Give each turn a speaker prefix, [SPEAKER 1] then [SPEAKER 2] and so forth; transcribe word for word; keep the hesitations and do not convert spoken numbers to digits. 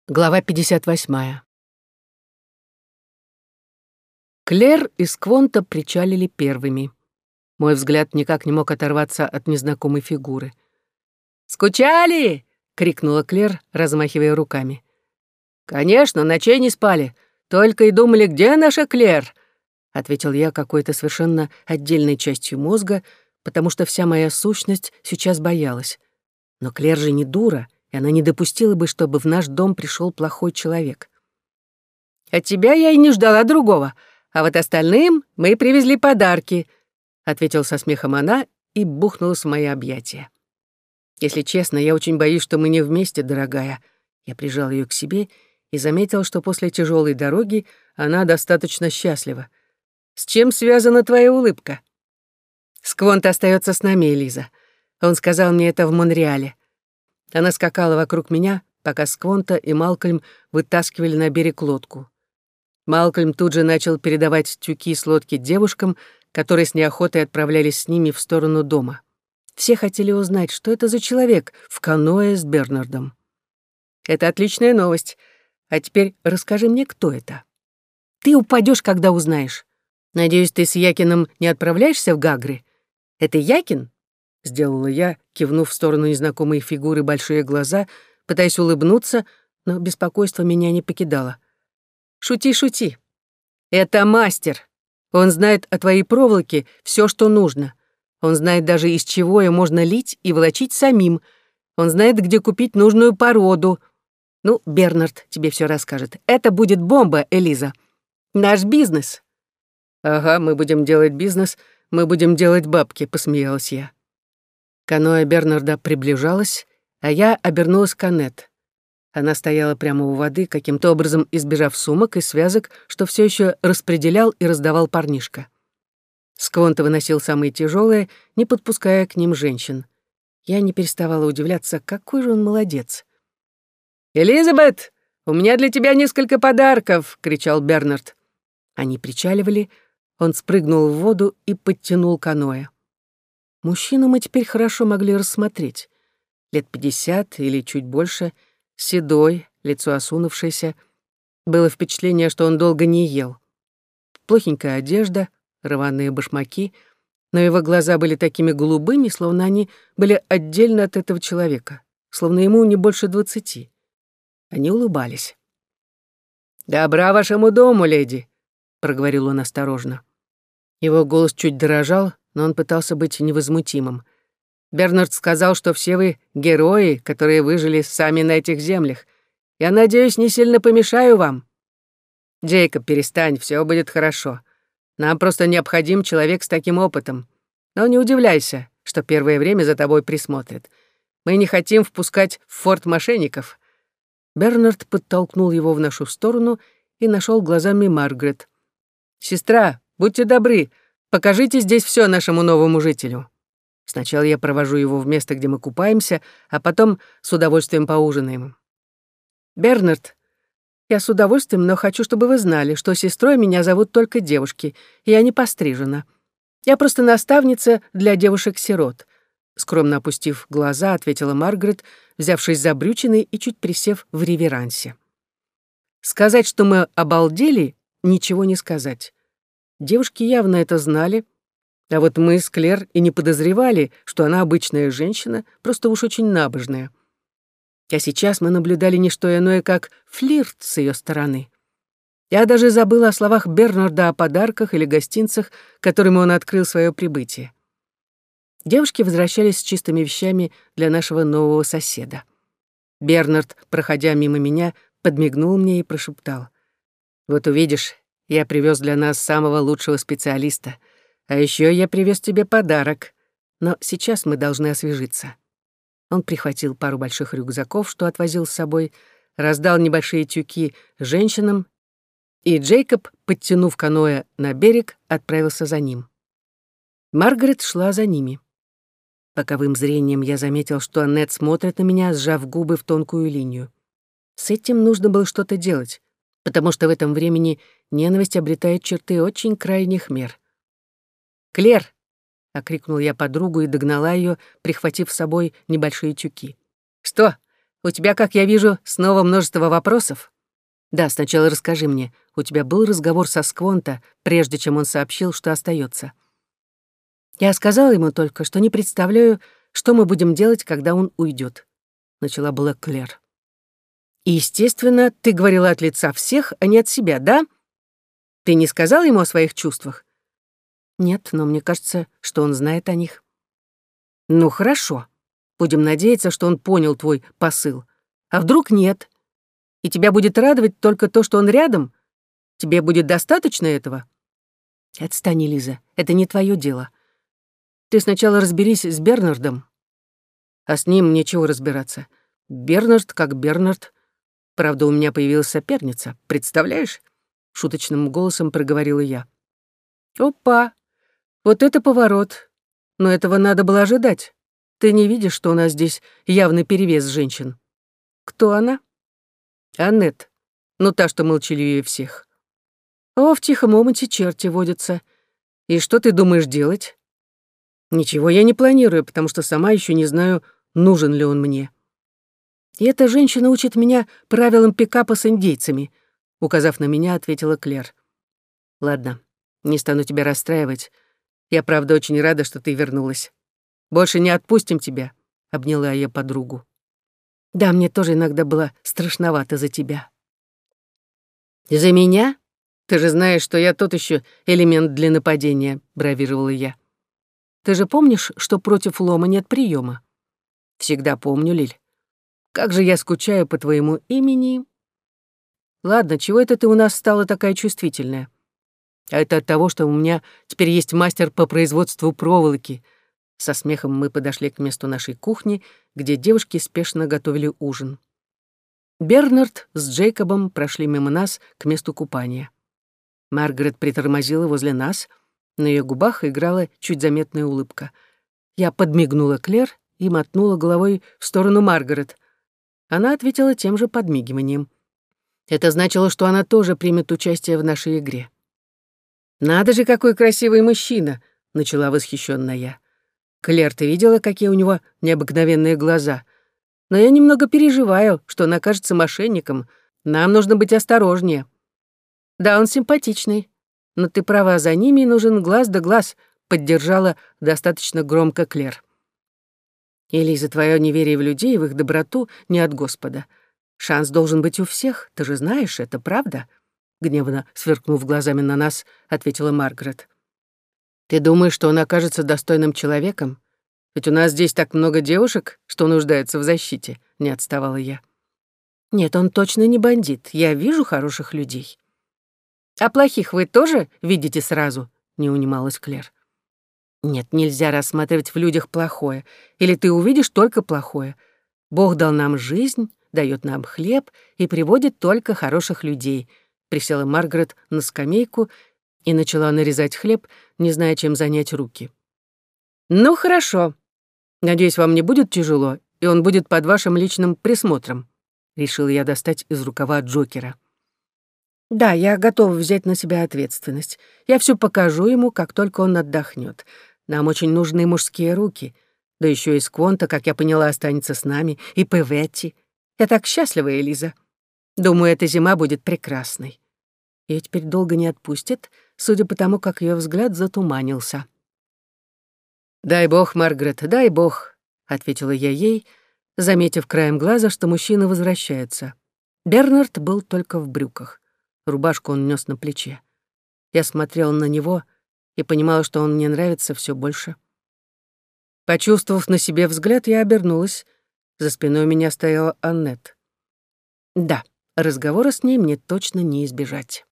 [SPEAKER 1] Глава пятьдесят восьмая. Клэр и Сквонта причалили первыми. Мой взгляд никак не мог оторваться от незнакомой фигуры. «Скучали!» — крикнула Клэр, размахивая руками. «Конечно, ночей не спали. Только и думали, где наша Клэр?» — ответил я какой-то совершенно отдельной частью мозга, потому что вся моя сущность сейчас боялась. Но Клэр же не дура, и она не допустила бы, чтобы в наш дом пришел плохой человек. «От тебя я и не ждала другого, а вот остальным мы привезли подарки», — ответила со смехом она и бухнулась в мои объятия. «Если честно, я очень боюсь, что мы не вместе, дорогая». Я прижал ее к себе и заметил, что после тяжелой дороги она достаточно счастлива. «С чем связана твоя улыбка?» «Сквонт остается с нами, Элиза. Он сказал мне это в Монреале». Она скакала вокруг меня, пока Сквонта и Малкольм вытаскивали на берег лодку. Малкольм тут же начал передавать тюки с лодки девушкам, которые с неохотой отправлялись с ними в сторону дома. Все хотели узнать, что это за человек в каноэ с Бернардом. «Это отличная новость. А теперь расскажи мне, кто это. Ты упадешь, когда узнаешь. Надеюсь, ты с Якином не отправляешься в Гагры? Это Якин?» — сделала я, кивнув в сторону незнакомой фигуры большие глаза, пытаясь улыбнуться, но беспокойство меня не покидало. «Шути, шути. Это мастер. Он знает о твоей проволоке все, что нужно. Он знает даже, из чего ее можно лить и волочить самим. Он знает, где купить нужную породу. Ну, Бернард тебе все расскажет. Это будет бомба, Элиза. Наш бизнес». «Ага, мы будем делать бизнес, мы будем делать бабки», — посмеялась я. Каноэ Бернарда приближалась, а я обернулась к Аннет. Она стояла прямо у воды, каким-то образом избежав сумок и связок, что все еще распределял и раздавал парнишка. Сквонта выносил самые тяжелые, не подпуская к ним женщин. Я не переставала удивляться, какой же он молодец. «Элизабет, у меня для тебя несколько подарков!» — кричал Бернард. Они причаливали, он спрыгнул в воду и подтянул каноэ. Мужчину мы теперь хорошо могли рассмотреть. Лет пятьдесят или чуть больше, седой, лицо осунувшееся. Было впечатление, что он долго не ел. Плохенькая одежда, рваные башмаки, но его глаза были такими голубыми, словно они были отдельно от этого человека, словно ему не больше двадцати. Они улыбались. «Добра вашему дому, леди», — проговорил он осторожно. Его голос чуть дрожал, но он пытался быть невозмутимым. «Бернард сказал, что все вы герои, которые выжили сами на этих землях. Я надеюсь, не сильно помешаю вам. Джейкоб, перестань, все будет хорошо. Нам просто необходим человек с таким опытом. Но не удивляйся, что первое время за тобой присмотрят. Мы не хотим впускать в форт мошенников». Бернард подтолкнул его в нашу сторону и нашел глазами Маргарет. «Сестра, будьте добры, покажите здесь все нашему новому жителю. Сначала я провожу его в место, где мы купаемся, а потом с удовольствием поужинаем. Бернард, я с удовольствием, но хочу, чтобы вы знали, что сестрой меня зовут только девушки, и я не пострижена. Я просто наставница для девушек-сирот», — скромно опустив глаза, ответила Маргарет, взявшись за брючины и чуть присев в реверансе. Сказать, что мы обалдели, ничего не сказать. Девушки явно это знали, а вот мы с Клэр и не подозревали, что она обычная женщина, просто уж очень набожная. А сейчас мы наблюдали не что иное, как флирт с ее стороны. Я даже забыла о словах Бернарда о подарках или гостинцах, которыми он открыл свое прибытие. Девушки возвращались с чистыми вещами для нашего нового соседа. Бернард, проходя мимо меня, подмигнул мне и прошептал: «Вот увидишь, я привез для нас самого лучшего специалиста. А еще я привез тебе подарок. Но сейчас мы должны освежиться». Он прихватил пару больших рюкзаков, что отвозил с собой, раздал небольшие тюки женщинам, и Джейкоб, подтянув каноэ на берег, отправился за ним. Маргарет шла за ними. Боковым зрением я заметил, что Аннет смотрит на меня, сжав губы в тонкую линию. С этим нужно было что-то делать, потому что в этом времени ненависть обретает черты очень крайних мер. «Клэр!» — окрикнул я подругу и догнала ее, прихватив с собой небольшие тюки. «Что, У тебя, как я вижу, снова множество вопросов. Да, сначала расскажи мне, у тебя был разговор со Сквонто, прежде чем он сообщил, что остается. Я сказала ему только, что не представляю, что мы будем делать, когда он уйдет. Начала была Клэр. И, естественно, ты говорила от лица всех, а не от себя, да? Ты не сказала ему о своих чувствах? Нет, но мне кажется, что он знает о них. Ну, хорошо. Будем надеяться, что он понял твой посыл. А вдруг нет? И тебя будет радовать только то, что он рядом? Тебе будет достаточно этого? Отстань, Лиза, это не твое дело. Ты сначала разберись с Бернардом. А с ним нечего разбираться. Бернард как Бернард. Правда, у меня появилась соперница, представляешь? Шуточным голосом проговорила я. Опа! Вот это поворот. Но этого надо было ожидать. Ты не видишь, что у нас здесь явный перевес женщин? Кто она? Аннет. Ну, та, что молчаливее всех. О, в тихом омуте черти водятся. И что ты думаешь делать? Ничего я не планирую, потому что сама еще не знаю, нужен ли он мне. И эта женщина учит меня правилам пикапа с индейцами, указав на меня, ответила Клэр. Ладно, не стану тебя расстраивать. Я, правда, очень рада, что ты вернулась. Больше не отпустим тебя, обняла я подругу. Да, мне тоже иногда было страшновато за тебя. За меня? Ты же знаешь, что я тот еще элемент для нападения, бравировала я. Ты же помнишь, что против лома нет приема? Всегда помню, Лиль. Как же я скучаю по твоему имени. Ладно, чего это ты у нас стала такая чувствительная? А это от того, что у меня теперь есть мастер по производству проволоки. Со смехом мы подошли к месту нашей кухни, где девушки спешно готовили ужин. Бернард с Джейкобом прошли мимо нас к месту купания. Маргарет притормозила возле нас, на ее губах играла чуть заметная улыбка. Я подмигнула Клэр и мотнула головой в сторону Маргарет. Она ответила тем же подмигиванием. Это значило, что она тоже примет участие в нашей игре. «Надо же, какой красивый мужчина!» — начала восхищённая я. «Клэр, ты видела, какие у него необыкновенные глаза? Но я немного переживаю, что он окажется мошенником. Нам нужно быть осторожнее». «Да, он симпатичный. Но ты права, за ними нужен глаз да глаз», — поддержала достаточно громко Клэр. «Элиза, твое неверие в людей и в их доброту не от Господа. Шанс должен быть у всех, ты же знаешь, это правда?» Гневно сверкнув глазами на нас, ответила Маргарет. «Ты думаешь, что он окажется достойным человеком? Ведь у нас здесь так много девушек, что нуждаются в защите», — не отставала я. «Нет, он точно не бандит. Я вижу хороших людей». «А плохих вы тоже видите сразу?» — не унималась Клэр. «Нет, нельзя рассматривать в людях плохое. Или ты увидишь только плохое. Бог дал нам жизнь, дает нам хлеб и приводит только хороших людей». Присела Маргарет на скамейку и начала нарезать хлеб, не зная, чем занять руки. «Ну, хорошо. Надеюсь, вам не будет тяжело, и он будет под вашим личным присмотром», — решила я достать из рукава Джокера. «Да, я готова взять на себя ответственность. Я все покажу ему, как только он отдохнет. Нам очень нужны мужские руки. Да еще и Сквонто, как я поняла, останется с нами, и Певетти. Я так счастлива, Элиза. Думаю, эта зима будет прекрасной». Её теперь долго не отпустит, судя по тому, как её взгляд затуманился. «Дай бог, Маргарет, дай бог», — ответила я ей, заметив краем глаза, что мужчина возвращается. Бернард был только в брюках. Рубашку он нёс на плече. Я смотрела на него и понимала, что он мне нравится всё больше. Почувствовав на себе взгляд, я обернулась. За спиной у меня стояла Аннет. Да, разговора с ней мне точно не избежать.